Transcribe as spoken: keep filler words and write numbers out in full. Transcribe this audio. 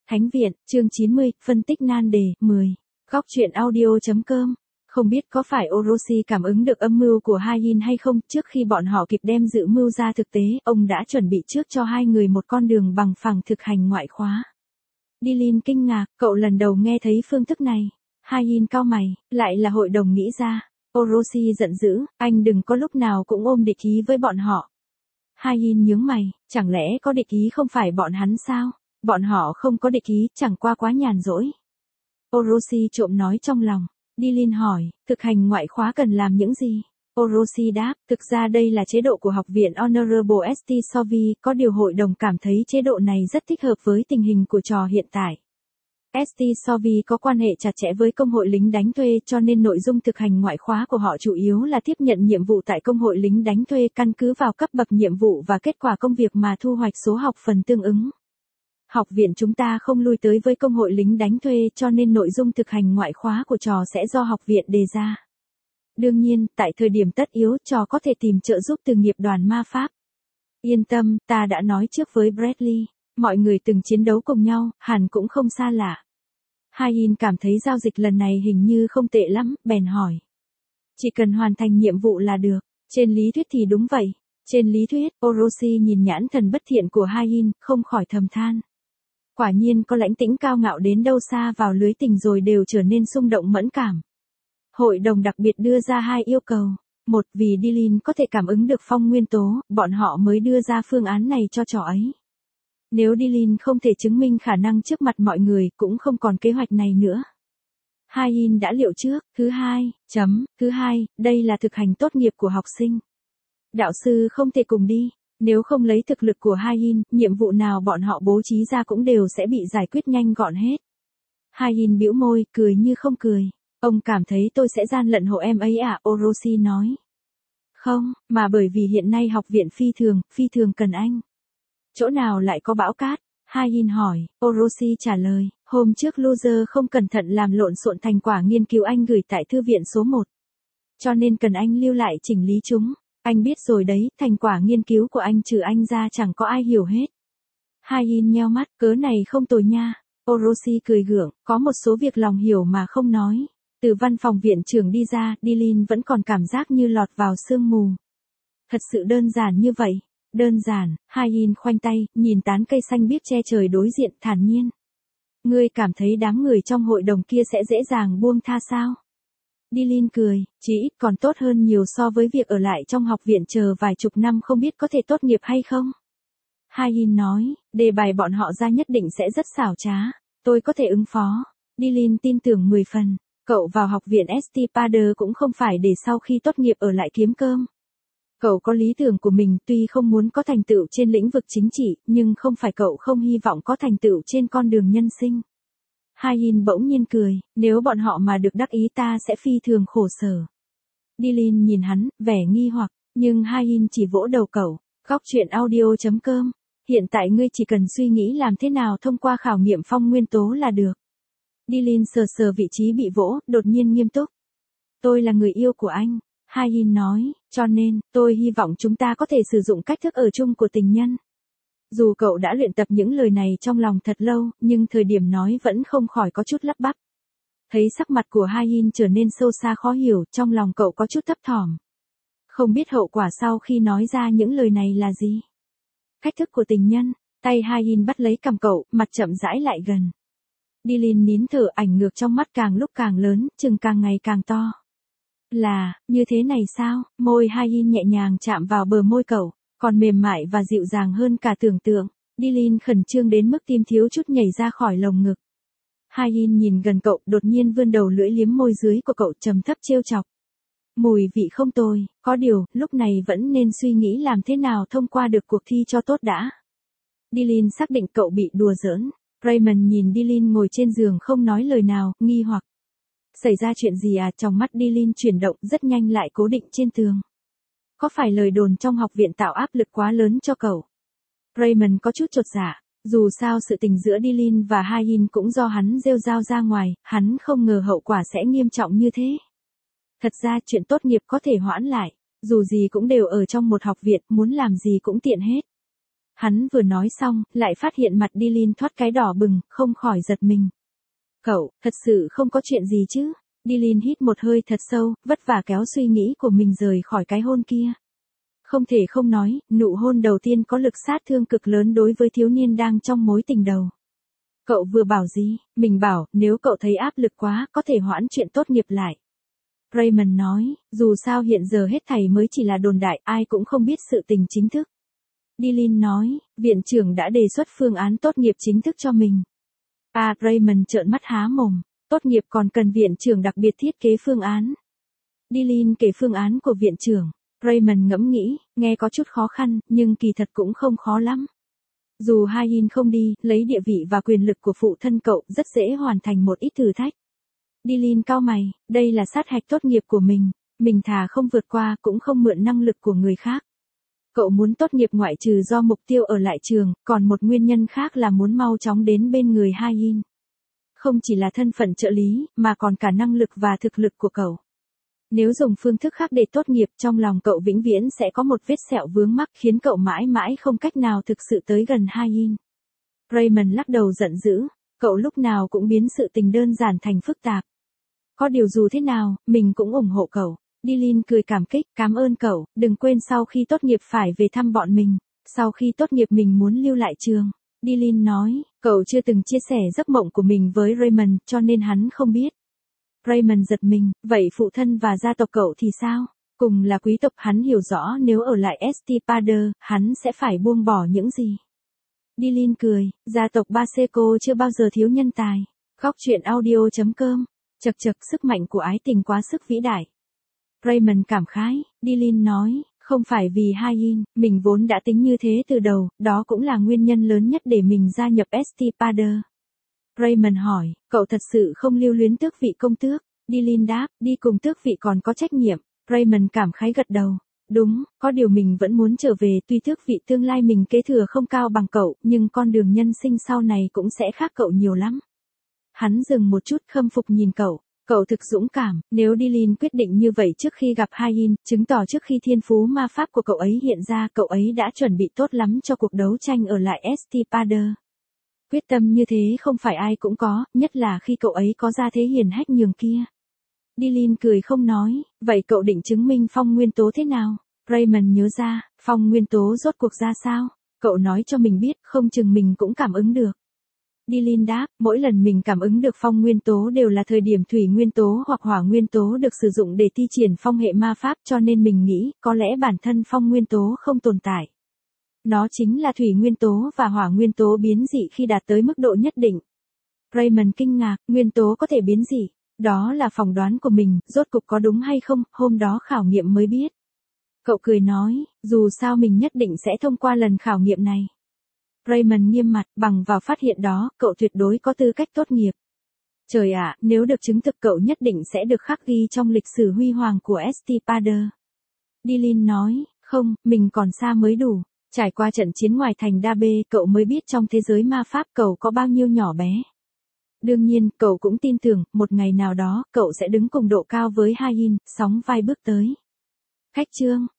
Thánh viện, chương chín mươi, phân tích nan đề, mười. Góc truyện audio.com. Không biết có phải Orochi cảm ứng được âm mưu của Hayin hay không, trước khi bọn họ kịp đem dự mưu ra thực tế, ông đã chuẩn bị trước cho hai người một con đường bằng phẳng thực hành ngoại khóa. Dilin kinh ngạc, cậu lần đầu nghe thấy phương thức này. Hayin cau mày, lại là hội đồng nghĩ ra. Orochi giận dữ, anh đừng có lúc nào cũng ôm địch ý với bọn họ. Hayin nhướng mày, chẳng lẽ có địch ý không phải bọn hắn sao? Bọn họ không có địch ý, chẳng qua quá nhàn rỗi. Orochi trộm nói trong lòng. Dilin hỏi, thực hành ngoại khóa cần làm những gì? Orochi đáp, thực ra đây là chế độ của học viện Honorable ét tê Sovi, có điều hội đồng cảm thấy chế độ này rất thích hợp với tình hình của trò hiện tại. ét tê Sovi có quan hệ chặt chẽ với công hội lính đánh thuê, cho nên nội dung thực hành ngoại khóa của họ chủ yếu là tiếp nhận nhiệm vụ tại công hội lính đánh thuê, căn cứ vào cấp bậc nhiệm vụ và kết quả công việc mà thu hoạch số học phần tương ứng. Học viện chúng ta không lui tới với công hội lính đánh thuê, cho nên nội dung thực hành ngoại khóa của trò sẽ do học viện đề ra. Đương nhiên, tại thời điểm tất yếu, trò có thể tìm trợ giúp từ nghiệp đoàn ma pháp. Yên tâm, ta đã nói trước với Bradley, mọi người từng chiến đấu cùng nhau, hẳn cũng không xa lạ. Hayin cảm thấy giao dịch lần này hình như không tệ lắm, bèn hỏi. Chỉ cần hoàn thành nhiệm vụ là được, trên lý thuyết thì đúng vậy. Trên lý thuyết, Orochi nhìn nhãn thần bất thiện của Hayin, không khỏi thầm than. Quả nhiên có lãnh tĩnh cao ngạo đến đâu xa vào lưới tình rồi đều trở nên xung động mẫn cảm. Hội đồng đặc biệt đưa ra hai yêu cầu. Một, vì Dilin có thể cảm ứng được phong nguyên tố, bọn họ mới đưa ra phương án này cho trò ấy. Nếu Dilin không thể chứng minh khả năng trước mặt mọi người, cũng không còn kế hoạch này nữa. Hayin đã liệu trước. Thứ hai, chấm, thứ hai, đây là thực hành tốt nghiệp của học sinh. Đạo sư không thể cùng đi. Nếu không lấy thực lực của Hayin, nhiệm vụ nào bọn họ bố trí ra cũng đều sẽ bị giải quyết nhanh gọn hết. Hayin bĩu môi, cười như không cười. Ông cảm thấy tôi sẽ gian lận hộ em ấy à? Orochi nói. Không, mà bởi vì hiện nay học viện phi thường, phi thường cần anh. Chỗ nào lại có bão cát? Hayin hỏi. Orochi trả lời, hôm trước loser không cẩn thận làm lộn xộn thành quả nghiên cứu anh gửi tại thư viện số một. Cho nên cần anh lưu lại chỉnh lý chúng. Anh biết rồi đấy, thành quả nghiên cứu của anh trừ anh ra chẳng có ai hiểu hết. Hayin nheo mắt, cớ này không tồi nha. Orochi cười gượng, có một số việc lòng hiểu mà không nói. Từ văn phòng viện trưởng đi ra, Dilin vẫn còn cảm giác như lọt vào sương mù. Thật sự đơn giản như vậy. Đơn giản, Hayin khoanh tay, nhìn tán cây xanh biếc che trời đối diện, thản nhiên. Ngươi cảm thấy đám người trong hội đồng kia sẽ dễ dàng buông tha sao? Dilin cười, chỉ ít còn tốt hơn nhiều so với việc ở lại trong học viện chờ vài chục năm không biết có thể tốt nghiệp hay không. Hayin nói, đề bài bọn họ ra nhất định sẽ rất xảo trá, tôi có thể ứng phó. Dilin tin tưởng mười phần, cậu vào học viện ét tê Pader cũng không phải để sau khi tốt nghiệp ở lại kiếm cơm. Cậu có lý tưởng của mình, tuy không muốn có thành tựu trên lĩnh vực chính trị, nhưng không phải cậu không hy vọng có thành tựu trên con đường nhân sinh. Hayin bỗng nhiên cười, nếu bọn họ mà được đắc ý ta sẽ phi thường khổ sở. Dilin nhìn hắn, vẻ nghi hoặc, nhưng Hayin chỉ vỗ đầu cậu. Góc truyện audio.com. Hiện tại ngươi chỉ cần suy nghĩ làm thế nào thông qua khảo nghiệm phong nguyên tố là được. Dilin sờ sờ vị trí bị vỗ, đột nhiên nghiêm túc. Tôi là người yêu của anh. Hayin nói, cho nên, tôi hy vọng chúng ta có thể sử dụng cách thức ở chung của tình nhân. Dù cậu đã luyện tập những lời này trong lòng thật lâu, nhưng thời điểm nói vẫn không khỏi có chút lắp bắp. Thấy sắc mặt của Hayin trở nên sâu xa khó hiểu, trong lòng cậu có chút thấp thỏm. Không biết hậu quả sau khi nói ra những lời này là gì? Cách thức của tình nhân, tay Hayin bắt lấy cằm cậu, mặt chậm rãi lại gần. Dilin nín thở, ảnh ngược trong mắt càng lúc càng lớn, chừng càng ngày càng to. Là, như thế này sao? Môi Hayin nhẹ nhàng chạm vào bờ môi cậu, còn mềm mại và dịu dàng hơn cả tưởng tượng. Dilin khẩn trương đến mức tim thiếu chút nhảy ra khỏi lồng ngực. Hayin nhìn gần cậu, đột nhiên vươn đầu lưỡi liếm môi dưới của cậu, trầm thấp trêu chọc. Mùi vị không tồi, có điều, lúc này vẫn nên suy nghĩ làm thế nào thông qua được cuộc thi cho tốt đã. Dilin xác định cậu bị đùa giỡn. Raymond nhìn Dilin ngồi trên giường không nói lời nào, nghi hoặc. Xảy ra chuyện gì à? Trong mắt Dilin chuyển động, rất nhanh lại cố định trên tường. Có phải lời đồn trong học viện tạo áp lực quá lớn cho cậu? Raymond có chút chột dạ, dù sao sự tình giữa Dilin và Hayin cũng do hắn rêu rao ra ngoài, hắn không ngờ hậu quả sẽ nghiêm trọng như thế. Thật ra chuyện tốt nghiệp có thể hoãn lại, dù gì cũng đều ở trong một học viện, muốn làm gì cũng tiện hết. Hắn vừa nói xong, lại phát hiện mặt Dylan thoát cái đỏ bừng, không khỏi giật mình. Cậu, thật sự không có chuyện gì chứ? Dylan hít một hơi thật sâu, vất vả kéo suy nghĩ của mình rời khỏi cái hôn kia. Không thể không nói, nụ hôn đầu tiên có lực sát thương cực lớn đối với thiếu niên đang trong mối tình đầu. Cậu vừa bảo gì? Mình bảo, nếu cậu thấy áp lực quá, có thể hoãn chuyện tốt nghiệp lại. Raymond nói, dù sao hiện giờ hết thảy mới chỉ là đồn đại, ai cũng không biết sự tình chính thức. Dylan nói, viện trưởng đã đề xuất phương án tốt nghiệp chính thức cho mình. À, Raymond trợn mắt há mồm, tốt nghiệp còn cần viện trưởng đặc biệt thiết kế phương án. Dylan kể phương án của viện trưởng. Raymond ngẫm nghĩ, nghe có chút khó khăn, nhưng kỳ thật cũng không khó lắm. Dù Hayin không đi, lấy địa vị và quyền lực của phụ thân cậu rất dễ hoàn thành một ít thử thách. Dylan cau mày, đây là sát hạch tốt nghiệp của mình, mình thà không vượt qua cũng không mượn năng lực của người khác. Cậu muốn tốt nghiệp ngoại trừ do mục tiêu ở lại trường, còn một nguyên nhân khác là muốn mau chóng đến bên người Hayin. Không chỉ là thân phận trợ lý, mà còn cả năng lực và thực lực của cậu. Nếu dùng phương thức khác để tốt nghiệp, trong lòng cậu vĩnh viễn sẽ có một vết sẹo vướng mắc khiến cậu mãi mãi không cách nào thực sự tới gần Hayin. Raymond lắc đầu giận dữ, cậu lúc nào cũng biến sự tình đơn giản thành phức tạp. Có điều dù thế nào, mình cũng ủng hộ cậu. Dylan cười cảm kích, cảm ơn cậu, đừng quên sau khi tốt nghiệp phải về thăm bọn mình. Sau khi tốt nghiệp mình muốn lưu lại trường. Dylan nói, cậu chưa từng chia sẻ giấc mộng của mình với Raymond, cho nên hắn không biết. Raymond giật mình, vậy phụ thân và gia tộc cậu thì sao? Cùng là quý tộc, hắn hiểu rõ nếu ở lại Estipader, hắn sẽ phải buông bỏ những gì. Dylan cười, gia tộc Baseco chưa bao giờ thiếu nhân tài. Góc truyện audio chấm com. Chật chật, sức mạnh của ái tình quá sức vĩ đại. Raymond cảm khái, Dylan nói, không phải vì Hayin, mình vốn đã tính như thế từ đầu, đó cũng là nguyên nhân lớn nhất để mình gia nhập Estipader. Raymond hỏi, cậu thật sự không lưu luyến tước vị công tước? Dylan đáp, đi cùng tước vị còn có trách nhiệm. Raymond cảm khái gật đầu. Đúng, có điều mình vẫn muốn trở về, tuy tước vị tương lai mình kế thừa không cao bằng cậu, nhưng con đường nhân sinh sau này cũng sẽ khác cậu nhiều lắm. Hắn dừng một chút, khâm phục nhìn cậu. Cậu thực dũng cảm, nếu Dylan quyết định như vậy trước khi gặp Hayin, chứng tỏ trước khi thiên phú ma pháp của cậu ấy hiện ra, cậu ấy đã chuẩn bị tốt lắm cho cuộc đấu tranh ở lại Estipader. Quyết tâm như thế không phải ai cũng có, nhất là khi cậu ấy có ra thế hiển hách nhường kia. Dylan cười không nói, vậy cậu định chứng minh phong nguyên tố thế nào? Raymond nhớ ra, phong nguyên tố rốt cuộc ra sao? Cậu nói cho mình biết, không chừng mình cũng cảm ứng được. Dylan đáp, mỗi lần mình cảm ứng được phong nguyên tố đều là thời điểm thủy nguyên tố hoặc hỏa nguyên tố được sử dụng để thi triển phong hệ ma pháp, cho nên mình nghĩ, có lẽ bản thân phong nguyên tố không tồn tại. Nó chính là thủy nguyên tố và hỏa nguyên tố biến dị khi đạt tới mức độ nhất định. Raymond kinh ngạc, nguyên tố có thể biến dị. Đó là phỏng đoán của mình, rốt cục có đúng hay không, hôm đó khảo nghiệm mới biết. Cậu cười nói, dù sao mình nhất định sẽ thông qua lần khảo nghiệm này. Raymond nghiêm mặt, bằng vào phát hiện đó, cậu tuyệt đối có tư cách tốt nghiệp. Trời ạ, nếu được chứng thực cậu nhất định sẽ được khắc ghi trong lịch sử huy hoàng của Estipader. Dylan nói, không, mình còn xa mới đủ. Trải qua trận chiến ngoài thành Dabe, cậu mới biết trong thế giới ma pháp cậu có bao nhiêu nhỏ bé. Đương nhiên, cậu cũng tin tưởng, một ngày nào đó, cậu sẽ đứng cùng độ cao với Hayin, sóng vai bước tới. Khách chương.